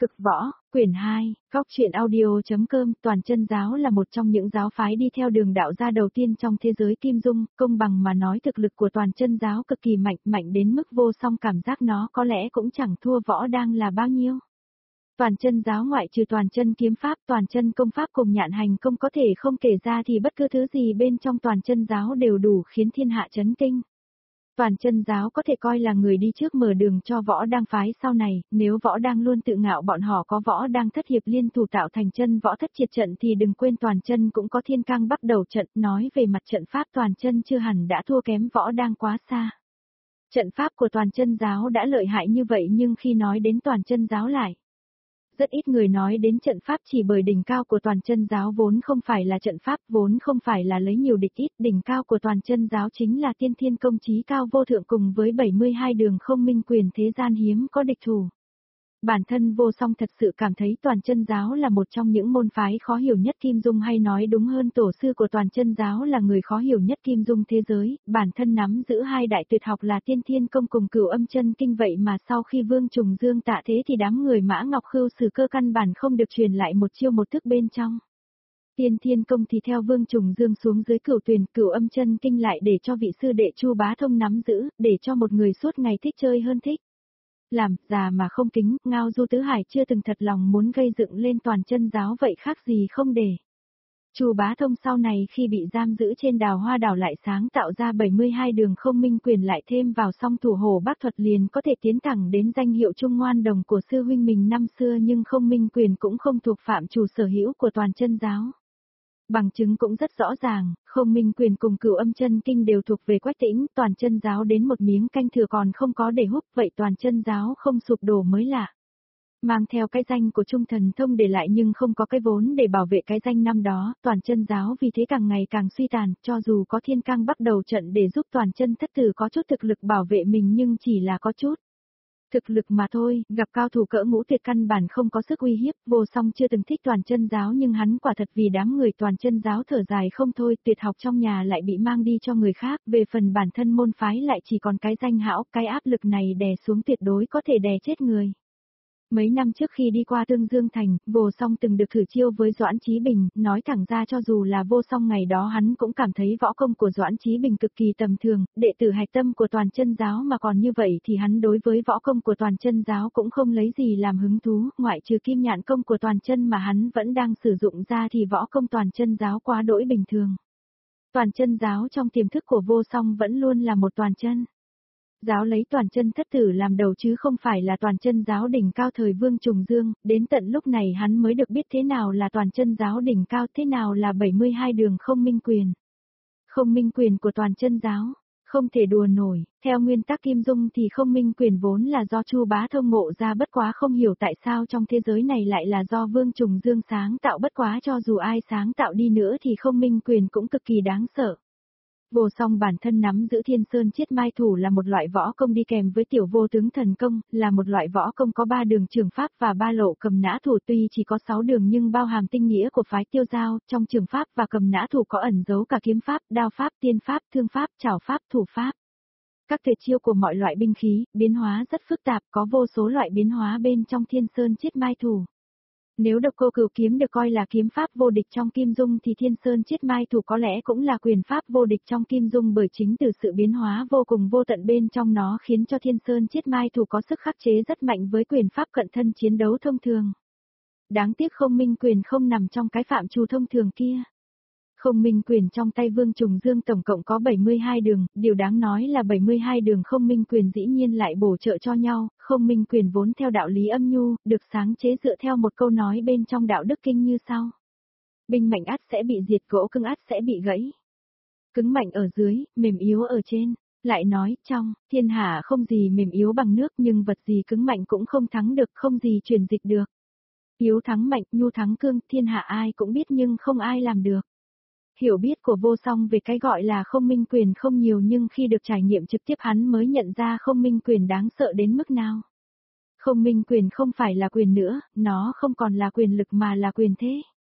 Cực võ, quyển 2, góc truyện audio.com. Toàn chân giáo là một trong những giáo phái đi theo đường đạo gia đầu tiên trong thế giới Kim Dung, công bằng mà nói thực lực của toàn chân giáo cực kỳ mạnh, mạnh đến mức vô song cảm giác nó có lẽ cũng chẳng thua võ đang là bao nhiêu. Toàn chân giáo ngoại trừ toàn chân kiếm pháp, toàn chân công pháp cùng nhạn hành công có thể không kể ra thì bất cứ thứ gì bên trong toàn chân giáo đều đủ khiến thiên hạ chấn kinh. Toàn chân giáo có thể coi là người đi trước mở đường cho võ đang phái sau này, nếu võ đang luôn tự ngạo bọn họ có võ đang thất hiệp liên thủ tạo thành chân võ thất triệt trận thì đừng quên toàn chân cũng có thiên cang bắt đầu trận, nói về mặt trận pháp toàn chân chưa hẳn đã thua kém võ đang quá xa. Trận pháp của toàn chân giáo đã lợi hại như vậy nhưng khi nói đến toàn chân giáo lại. Rất ít người nói đến trận pháp chỉ bởi đỉnh cao của toàn chân giáo vốn không phải là trận pháp, vốn không phải là lấy nhiều địch ít, đỉnh cao của toàn chân giáo chính là tiên thiên công chí cao vô thượng cùng với 72 đường không minh quyền thế gian hiếm có địch thủ. Bản thân Vô Song thật sự cảm thấy toàn chân giáo là một trong những môn phái khó hiểu nhất Kim Dung, hay nói đúng hơn tổ sư của toàn chân giáo là người khó hiểu nhất Kim Dung thế giới, bản thân nắm giữ hai đại tuyệt học là tiên thiên công cùng cửu âm chân kinh, vậy mà sau khi Vương Trùng Dương tạ thế thì đám người Mã Ngọc Khưu Sử Cơ căn bản không được truyền lại một chiêu một thức bên trong. Tiên thiên công thì theo Vương Trùng Dương xuống dưới Cửu Tuyền, cửu âm chân kinh lại để cho vị sư đệ Chu Bá Thông nắm giữ, để cho một người suốt ngày thích chơi hơn thích làm, già mà không kính, Ngao Du Tứ Hải chưa từng thật lòng muốn gây dựng lên toàn chân giáo vậy khác gì không để. Chu Bá Thông sau này khi bị giam giữ trên Đào Hoa đảo lại sáng tạo ra 72 đường không minh quyền lại thêm vào song thủ hổ bát thuật liền có thể tiến thẳng đến danh hiệu trung ngoan đồng của sư huynh mình năm xưa, nhưng không minh quyền cũng không thuộc phạm chủ sở hữu của toàn chân giáo. Bằng chứng cũng rất rõ ràng, không minh quyền cùng cửu âm chân kinh đều thuộc về Quách Tĩnh, toàn chân giáo đến một miếng canh thừa còn không có để húp, vậy toàn chân giáo không sụp đổ mới lạ. Mang theo cái danh của Trung Thần Thông để lại nhưng không có cái vốn để bảo vệ cái danh năm đó, toàn chân giáo vì thế càng ngày càng suy tàn, cho dù có thiên cang bắt đầu trận để giúp toàn chân thất tử có chút thực lực bảo vệ mình nhưng chỉ là có chút thực lực mà thôi, gặp cao thủ cỡ Ngũ Tuyệt căn bản không có sức uy hiếp. Vô Song chưa từng thích toàn chân giáo nhưng hắn quả thật vì đám người toàn chân giáo thở dài không thôi, tuyệt học trong nhà lại bị mang đi cho người khác, về phần bản thân môn phái lại chỉ còn cái danh hão, cái áp lực này đè xuống tuyệt đối có thể đè chết người. Mấy năm trước khi đi qua Tương Dương Thành, Vô Song từng được thử chiêu với Doãn Chí Bình, nói thẳng ra cho dù là Vô Song ngày đó hắn cũng cảm thấy võ công của Doãn Chí Bình cực kỳ tầm thường, đệ tử hạch tâm của toàn chân giáo mà còn như vậy thì hắn đối với võ công của toàn chân giáo cũng không lấy gì làm hứng thú, ngoại trừ kim nhạn công của toàn chân mà hắn vẫn đang sử dụng ra thì võ công toàn chân giáo quá đỗi bình thường. Toàn chân giáo trong tiềm thức của Vô Song vẫn luôn là một toàn chân giáo lấy toàn chân thất tử làm đầu chứ không phải là toàn chân giáo đỉnh cao thời Vương Trùng Dương, đến tận lúc này hắn mới được biết thế nào là toàn chân giáo đỉnh cao, thế nào là 72 đường không minh quyền. Không minh quyền của toàn chân giáo, không thể đùa nổi, theo nguyên tắc Kim Dung thì không minh quyền vốn là do Chu Bá Thông ngộ ra, bất quá không hiểu tại sao trong thế giới này lại là do Vương Trùng Dương sáng tạo, bất quá cho dù ai sáng tạo đi nữa thì không minh quyền cũng cực kỳ đáng sợ. Vô Song bản thân nắm giữ Thiên Sơn Chiết Mai Thủ là một loại võ công đi kèm với Tiểu Vô Tướng Thần Công, là một loại võ công có 3 đường trường pháp và 3 lộ cầm nã thủ, tuy chỉ có 6 đường nhưng bao hàm tinh nghĩa của phái Tiêu Giao, trong trường pháp và cầm nã thủ có ẩn giấu cả kiếm pháp, đao pháp, tiên pháp, thương pháp, trảo pháp, thủ pháp. Các tuyệt chiêu của mọi loại binh khí, biến hóa rất phức tạp, có vô số loại biến hóa bên trong Thiên Sơn Chiết Mai Thủ. Nếu Độc Cô Cửu Kiếm được coi là kiếm pháp vô địch trong Kim Dung thì Thiên Sơn Chiết Mai Thủ có lẽ cũng là quyền pháp vô địch trong Kim Dung, bởi chính từ sự biến hóa vô cùng vô tận bên trong nó khiến cho Thiên Sơn Chiết Mai Thủ có sức khắc chế rất mạnh với quyền pháp cận thân chiến đấu thông thường. Đáng tiếc không minh quyền không nằm trong cái phạm trù thông thường kia. Không minh quyền trong tay Vương Trùng Dương tổng cộng có 72 đường, điều đáng nói là 72 đường không minh quyền dĩ nhiên lại bổ trợ cho nhau, không minh quyền vốn theo đạo lý âm nhu, được sáng chế dựa theo một câu nói bên trong đạo đức kinh như sau. Binh mạnh ắt sẽ bị diệt, gỗ cứng ắt sẽ bị gãy. Cứng mạnh ở dưới, mềm yếu ở trên. Lại nói, trong thiên hạ không gì mềm yếu bằng nước, nhưng vật gì cứng mạnh cũng không thắng được, không gì truyền dịch được. Yếu thắng mạnh, nhu thắng cương, thiên hạ ai cũng biết nhưng không ai làm được. Hiểu biết của Vô Song về cái gọi là không minh quyền không nhiều, nhưng khi được trải nghiệm trực tiếp hắn mới nhận ra không minh quyền đáng sợ đến mức nào. Không minh quyền không phải là quyền nữa, nó không còn là quyền lực mà là quyền thế.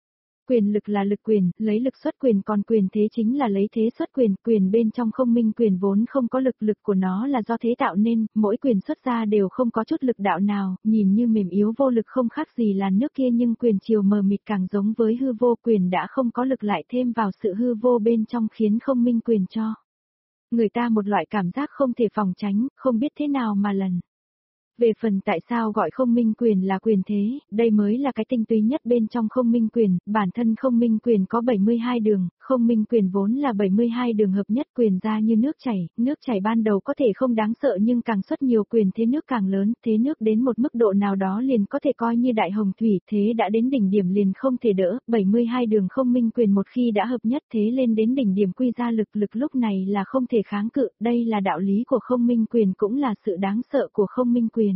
Quyền lực là lực quyền, lấy lực xuất quyền còn quyền thế chính là lấy thế xuất quyền, quyền bên trong không minh quyền vốn không có lực của nó là do thế tạo nên, mỗi quyền xuất ra đều không có chút lực đạo nào, nhìn như mềm yếu vô lực không khác gì là nước kia nhưng quyền chiều mờ mịt càng giống với hư vô quyền đã không có lực lại thêm vào sự hư vô bên trong khiến không minh quyền cho người ta một loại cảm giác không thể phòng tránh, không biết thế nào mà lần. Về phần tại sao gọi không minh quyền là quyền thế, đây mới là cái tinh túy nhất bên trong không minh quyền, bản thân không minh quyền có 72 đường, không minh quyền vốn là 72 đường hợp nhất quyền ra như nước chảy ban đầu có thể không đáng sợ nhưng càng xuất nhiều quyền thế nước càng lớn, thế nước đến một mức độ nào đó liền có thể coi như đại hồng thủy, thế đã đến đỉnh điểm liền không thể đỡ, 72 đường không minh quyền một khi đã hợp nhất thế lên đến đỉnh điểm quy ra lực lúc này là không thể kháng cự, đây là đạo lý của không minh quyền cũng là sự đáng sợ của không minh quyền.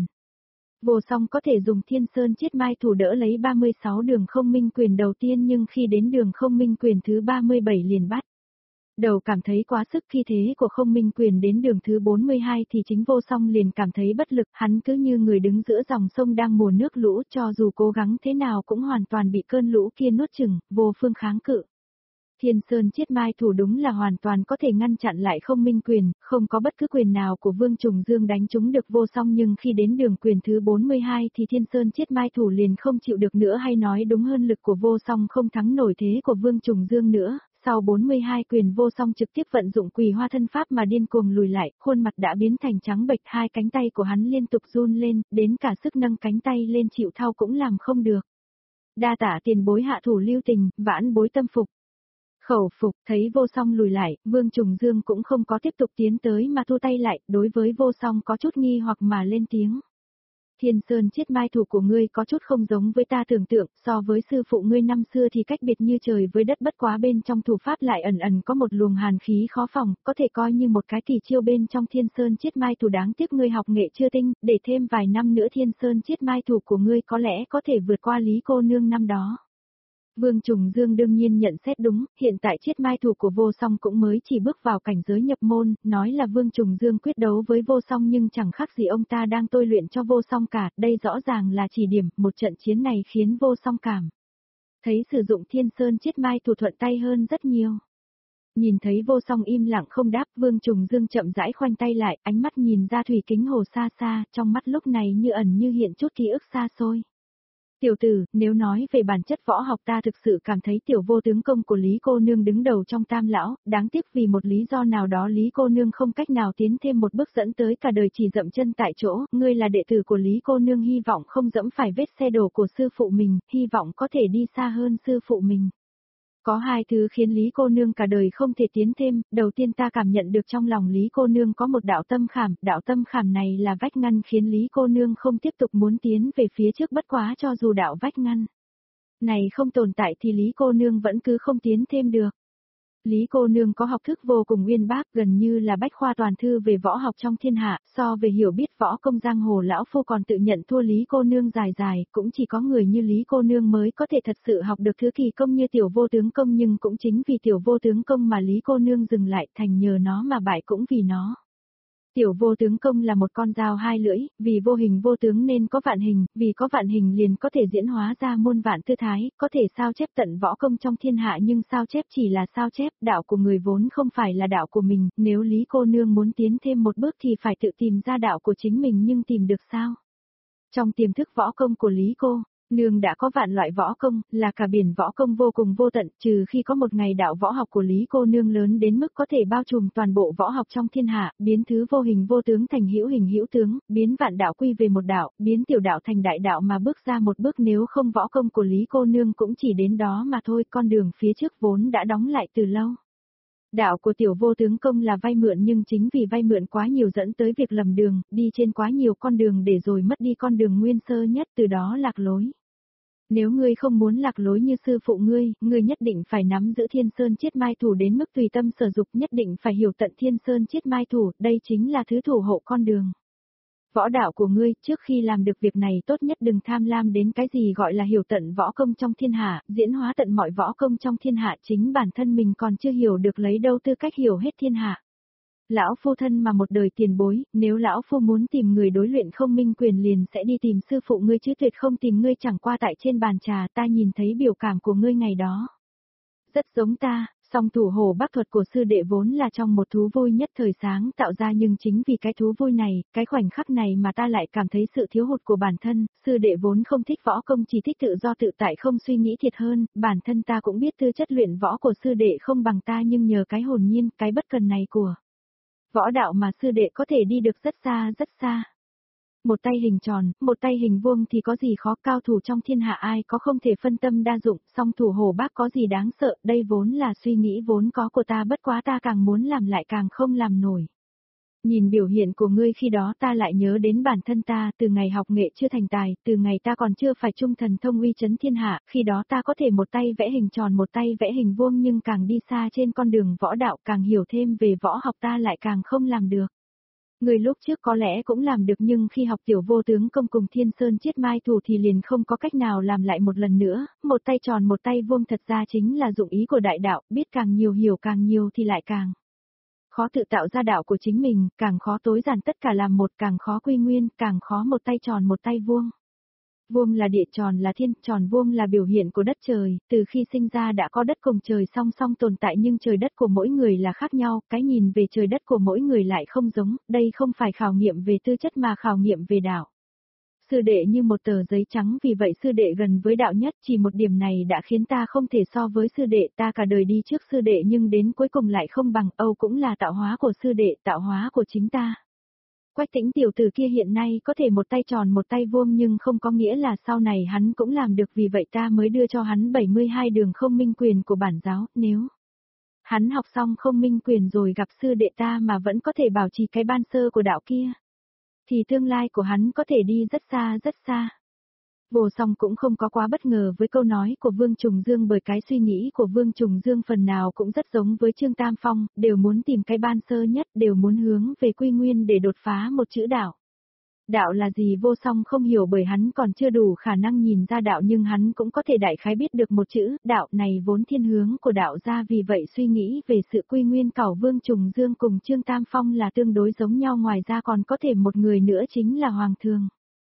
Vô song có thể dùng thiên sơn chiết mai thủ đỡ lấy 36 đường không minh quyền đầu tiên nhưng khi đến đường không minh quyền thứ 37 liền bắt. Đầu cảm thấy quá sức khi thế của không minh quyền đến đường thứ 42 thì chính vô song liền cảm thấy bất lực, hắn cứ như người đứng giữa dòng sông đang mùa nước lũ cho dù cố gắng thế nào cũng hoàn toàn bị cơn lũ kia nuốt chửng, vô phương kháng cự. Thiên Sơn Chiết Mai thủ đúng là hoàn toàn có thể ngăn chặn lại không minh quyền, không có bất cứ quyền nào của Vương Trùng Dương đánh trúng được vô song nhưng khi đến đường quyền thứ 42 thì Thiên Sơn Chiết Mai thủ liền không chịu được nữa hay nói đúng hơn lực của vô song không thắng nổi thế của Vương Trùng Dương nữa. Sau 42 quyền vô song trực tiếp vận dụng Quỳ Hoa thân pháp mà điên cuồng lùi lại, khuôn mặt đã biến thành trắng bệch, hai cánh tay của hắn liên tục run lên, đến cả sức nâng cánh tay lên chịu thao cũng làm không được. Đa tạ tiền bối hạ thủ lưu tình, vãn bối tâm phục. Khẩu phục, thấy vô song lùi lại, Vương Trùng Dương cũng không có tiếp tục tiến tới mà thu tay lại, đối với vô song có chút nghi hoặc mà lên tiếng. Thiên Sơn Chiết Mai thủ của ngươi có chút không giống với ta tưởng tượng, so với sư phụ ngươi năm xưa thì cách biệt như trời với đất, bất quá bên trong thủ pháp lại ẩn ẩn có một luồng hàn khí khó phòng, có thể coi như một cái kỳ chiêu bên trong Thiên Sơn Chiết Mai thủ, đáng tiếc ngươi học nghệ chưa tinh, để thêm vài năm nữa Thiên Sơn Chiết Mai thủ của ngươi có lẽ có thể vượt qua Lý cô nương năm đó. Vương Trùng Dương đương nhiên nhận xét đúng, hiện tại Chiết Mai thủ của vô song cũng mới chỉ bước vào cảnh giới nhập môn, nói là Vương Trùng Dương quyết đấu với vô song nhưng chẳng khác gì ông ta đang tôi luyện cho vô song cả, đây rõ ràng là chỉ điểm, một trận chiến này khiến vô song cảm thấy sử dụng Thiên Sơn Chiết Mai thủ thuận tay hơn rất nhiều. Nhìn thấy vô song im lặng không đáp, Vương Trùng Dương chậm rãi khoanh tay lại, ánh mắt nhìn ra thủy kính hồ xa xa, trong mắt lúc này như ẩn như hiện chút ký ức xa xôi. Tiểu tử, nếu nói về bản chất võ học ta thực sự cảm thấy tiểu vô tướng công của Lý cô nương đứng đầu trong tam lão, đáng tiếc vì một lý do nào đó Lý cô nương không cách nào tiến thêm một bước dẫn tới cả đời chỉ dậm chân tại chỗ, ngươi là đệ tử của Lý cô nương hy vọng không dẫm phải vết xe đổ của sư phụ mình, hy vọng có thể đi xa hơn sư phụ mình. Có hai thứ khiến Lý cô nương cả đời không thể tiến thêm, đầu tiên ta cảm nhận được trong lòng Lý cô nương có một đạo tâm khảm này là vách ngăn khiến Lý cô nương không tiếp tục muốn tiến về phía trước, bất quá cho dù đạo vách ngăn này không tồn tại thì Lý cô nương vẫn cứ không tiến thêm được. Lý cô nương có học thức vô cùng uyên bác, gần như là bách khoa toàn thư về võ học trong thiên hạ, so về hiểu biết võ công giang hồ lão phu còn tự nhận thua Lý cô nương dài, cũng chỉ có người như Lý cô nương mới có thể thật sự học được thứ kỳ công như tiểu vô tướng công, nhưng cũng chính vì tiểu vô tướng công mà Lý cô nương dừng lại, thành nhờ nó mà bại cũng vì nó. Tiểu vô tướng công là một con dao hai lưỡi, vì vô hình vô tướng nên có vạn hình, vì có vạn hình liền có thể diễn hóa ra muôn vạn tư thái, có thể sao chép tận võ công trong thiên hạ nhưng sao chép chỉ là sao chép, đạo của người vốn không phải là đạo của mình, nếu Lý cô nương muốn tiến thêm một bước thì phải tự tìm ra đạo của chính mình nhưng tìm được sao? Trong tiềm thức võ công của Lý cô nương đã có vạn loại võ công, là cả biển võ công vô cùng vô tận, trừ khi có một ngày đạo võ học của Lý cô nương lớn đến mức có thể bao trùm toàn bộ võ học trong thiên hạ, biến thứ vô hình vô tướng thành hữu hình hữu tướng, biến vạn đạo quy về một đạo, biến tiểu đạo thành đại đạo mà bước ra một bước, nếu không võ công của Lý cô nương cũng chỉ đến đó mà thôi, con đường phía trước vốn đã đóng lại từ lâu. Đạo của tiểu vô tướng công là vay mượn nhưng chính vì vay mượn quá nhiều dẫn tới việc lầm đường, đi trên quá nhiều con đường để rồi mất đi con đường nguyên sơ nhất, từ đó lạc lối. Nếu ngươi không muốn lạc lối như sư phụ ngươi nhất định phải nắm giữ Thiên Sơn Chiết Mai thủ đến mức tùy tâm sở dục, nhất định phải hiểu tận Thiên Sơn Chiết Mai thủ, đây chính là thứ thủ hộ con đường. Võ đạo của ngươi, trước khi làm được việc này tốt nhất đừng tham lam đến cái gì gọi là hiểu tận võ công trong thiên hạ, diễn hóa tận mọi võ công trong thiên hạ, chính bản thân mình còn chưa hiểu được lấy đâu tư cách hiểu hết thiên hạ. Lão phu thân mà một đời tiền bối, nếu lão phu muốn tìm người đối luyện không minh quyền liền sẽ đi tìm sư phụ ngươi chứ tuyệt không tìm ngươi, chẳng qua tại trên bàn trà ta nhìn thấy biểu cảm của ngươi ngày đó. Rất giống ta, song thủ hồ bác thuật của sư đệ vốn là trong một thú vui nhất thời sáng tạo ra, nhưng chính vì cái thú vui này, cái khoảnh khắc này mà ta lại cảm thấy sự thiếu hụt của bản thân. Sư đệ vốn không thích võ công, chỉ thích tự do tự tại, không suy nghĩ thiệt hơn. Bản thân ta cũng biết tư chất luyện võ của sư đệ không bằng ta, nhưng nhờ cái hồn nhiên, cái bất cần này của võ đạo mà sư đệ có thể đi được rất xa rất xa. Một tay hình tròn, một tay hình vuông thì có gì khó, cao thủ trong thiên hạ ai có không thể phân tâm đa dụng, song thủ hồ bác có gì đáng sợ, đây vốn là suy nghĩ vốn có của ta, bất quá ta càng muốn làm lại càng không làm nổi. Nhìn biểu hiện của ngươi khi đó ta lại nhớ đến bản thân ta, từ ngày học nghệ chưa thành tài, từ ngày ta còn chưa phải trung thần thông uy chấn thiên hạ, khi đó ta có thể một tay vẽ hình tròn một tay vẽ hình vuông, nhưng càng đi xa trên con đường võ đạo, càng hiểu thêm về võ học ta lại càng không làm được. Người lúc trước có lẽ cũng làm được, nhưng khi học tiểu vô tướng công cùng Thiên Sơn Chiết Mai Thủ thì liền không có cách nào làm lại một lần nữa, một tay tròn một tay vuông thật ra chính là dụng ý của đại đạo, biết càng nhiều hiểu càng nhiều thì lại càng khó tự tạo ra đạo của chính mình, càng khó tối giản tất cả làm một, càng khó quy nguyên, càng khó một tay tròn một tay vuông. Vuông là địa, tròn là thiên, tròn vuông là biểu hiện của đất trời, từ khi sinh ra đã có đất cùng trời song song tồn tại, nhưng trời đất của mỗi người là khác nhau, cái nhìn về trời đất của mỗi người lại không giống, đây không phải khảo nghiệm về tư chất mà khảo nghiệm về đạo. Sư đệ như một tờ giấy trắng, vì vậy sư đệ gần với đạo nhất, chỉ một điểm này đã khiến ta không thể so với sư đệ, ta cả đời đi trước sư đệ nhưng đến cuối cùng lại không bằng, Âu cũng là tạo hóa của sư đệ, tạo hóa của chính ta. Quách Tĩnh tiểu tử kia hiện nay có thể một tay tròn một tay vuông, nhưng không có nghĩa là sau này hắn cũng làm được, vì vậy ta mới đưa cho hắn 72 đường không minh quyền của bản giáo, nếu hắn học xong không minh quyền rồi gặp sư đệ ta mà vẫn có thể bảo trì cái ban sơ của đạo kia, thì tương lai của hắn có thể đi rất xa rất xa. Vô Song cũng không có quá bất ngờ với câu nói của Vương Trùng Dương, bởi cái suy nghĩ của Vương Trùng Dương phần nào cũng rất giống với Trương Tam Phong, đều muốn tìm cái ban sơ nhất, đều muốn hướng về quy nguyên để đột phá một chữ đạo. Đạo là gì Vô Song không hiểu, bởi hắn còn chưa đủ khả năng nhìn ra đạo, nhưng hắn cũng có thể đại khái biết được một chữ, đạo này vốn thiên hướng của đạo ra, vì vậy suy nghĩ về sự quy nguyên của Vương Trùng Dương cùng Trương Tam Phong là tương đối giống nhau, ngoài ra còn có thể một người nữa chính là Hoàng Thường.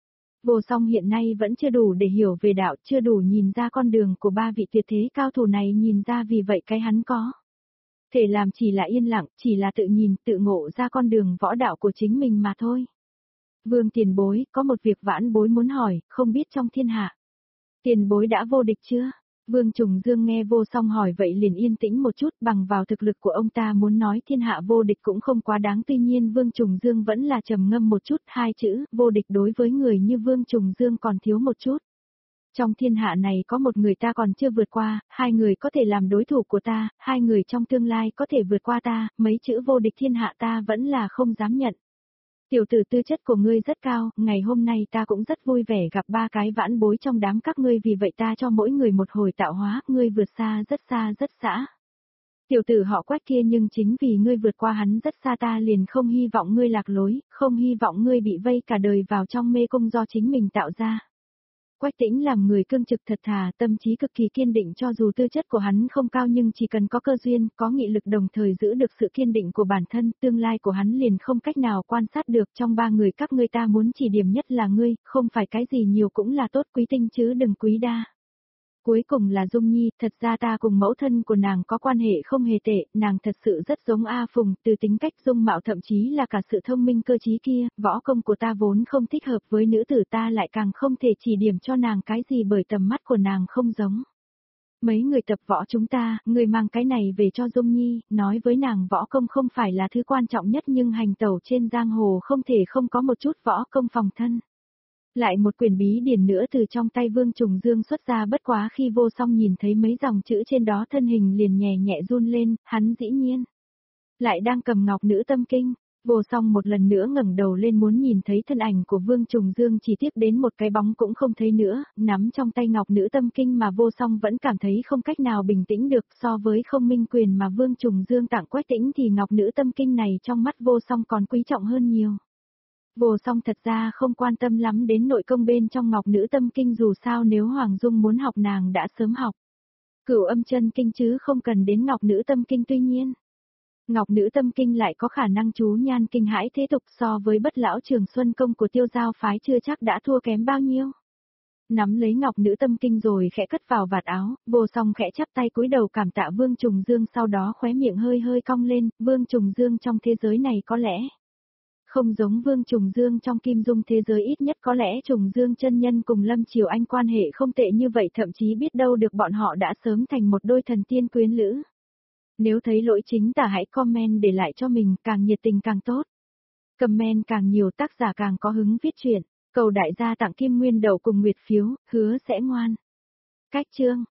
Vô Song hiện nay vẫn chưa đủ để hiểu về đạo, chưa đủ nhìn ra con đường của ba vị tuyệt thế cao thủ này nhìn ra, vì vậy cái hắn có thể làm chỉ là yên lặng, chỉ là tự nhìn, tự ngộ ra con đường võ đạo của chính mình mà thôi. Vương tiền bối, có một việc vãn bối muốn hỏi, không biết trong thiên hạ, tiền bối đã vô địch chưa? Vương Trùng Dương nghe Vô Song hỏi vậy liền yên tĩnh một chút, bằng vào thực lực của ông ta muốn nói thiên hạ vô địch cũng không quá đáng, tuy nhiên Vương Trùng Dương vẫn là trầm ngâm một chút, hai chữ, vô địch đối với người như Vương Trùng Dương còn thiếu một chút. Trong thiên hạ này có một người ta còn chưa vượt qua, hai người có thể làm đối thủ của ta, hai người trong tương lai có thể vượt qua ta, mấy chữ vô địch thiên hạ ta vẫn là không dám nhận. Tiểu tử tư chất của ngươi rất cao, ngày hôm nay ta cũng rất vui vẻ gặp ba cái vãn bối trong đám các ngươi, vì vậy ta cho mỗi người một hồi tạo hóa, ngươi vượt xa rất xa. Tiểu tử họ Quách kia, nhưng chính vì ngươi vượt qua hắn rất xa ta liền không hy vọng ngươi lạc lối, không hy vọng ngươi bị vây cả đời vào trong mê cung do chính mình tạo ra. Quách Tĩnh làm người cương trực thật thà, tâm trí cực kỳ kiên định, cho dù tư chất của hắn không cao nhưng chỉ cần có cơ duyên, có nghị lực đồng thời giữ được sự kiên định của bản thân, tương lai của hắn liền không cách nào quan sát được. Trong ba người các ngươi ta muốn chỉ điểm nhất là ngươi, không phải cái gì nhiều cũng là tốt, quý tinh chứ đừng quý đa. Cuối cùng là Dung Nhi, thật ra ta cùng mẫu thân của nàng có quan hệ không hề tệ, nàng thật sự rất giống A Phùng, từ tính cách dung mạo thậm chí là cả sự thông minh cơ trí kia, võ công của ta vốn không thích hợp với nữ tử, ta lại càng không thể chỉ điểm cho nàng cái gì bởi tầm mắt của nàng không giống mấy người tập võ chúng ta, người mang cái này về cho Dung Nhi, nói với nàng võ công không phải là thứ quan trọng nhất, nhưng hành tẩu trên giang hồ không thể không có một chút võ công phòng thân. Lại một quyển bí điển nữa từ trong tay Vương Trùng Dương xuất ra, bất quá khi Vô Song nhìn thấy mấy dòng chữ trên đó thân hình liền nhẹ nhẹ run lên, hắn dĩ nhiên lại đang cầm ngọc nữ tâm kinh. Vô Song một lần nữa ngẩng đầu lên muốn nhìn thấy thân ảnh của Vương Trùng Dương, chỉ tiếc đến một cái bóng cũng không thấy nữa, nắm trong tay ngọc nữ tâm kinh mà Vô Song vẫn cảm thấy không cách nào bình tĩnh được, so với không minh quyền mà Vương Trùng Dương tặng Quách Tĩnh thì ngọc nữ tâm kinh này trong mắt Vô Song còn quý trọng hơn nhiều. Vô Song thật ra không quan tâm lắm đến nội công bên trong ngọc nữ tâm kinh, dù sao nếu Hoàng Dung muốn học nàng đã sớm học Cửu Âm Chân Kinh chứ không cần đến ngọc nữ tâm kinh, tuy nhiên Ngọc nữ tâm kinh lại có khả năng chú nhan kinh hãi thế tục so với bất lão trường xuân công của tiêu giao phái chưa chắc đã thua kém bao nhiêu. Nắm lấy ngọc nữ tâm kinh rồi khẽ cất vào vạt áo, vô song khẽ chắp tay cúi đầu cảm tạ Vương Trùng Dương sau đó khóe miệng hơi hơi cong lên, Vương Trùng Dương trong thế giới này có lẽ không giống Vương Trùng Dương trong Kim Dung thế giới, ít nhất có lẽ Trùng Dương chân nhân cùng Lâm Triều Anh quan hệ không tệ như vậy, thậm chí biết đâu được bọn họ đã sớm thành một đôi thần tiên quyến lữ. Nếu thấy lỗi chính tả hãy comment để lại cho mình, càng nhiệt tình càng tốt. Comment càng nhiều tác giả càng có hứng viết truyện. Cầu đại gia tặng Kim Nguyên Đậu cùng Nguyệt phiếu, hứa sẽ ngoan. Cách chương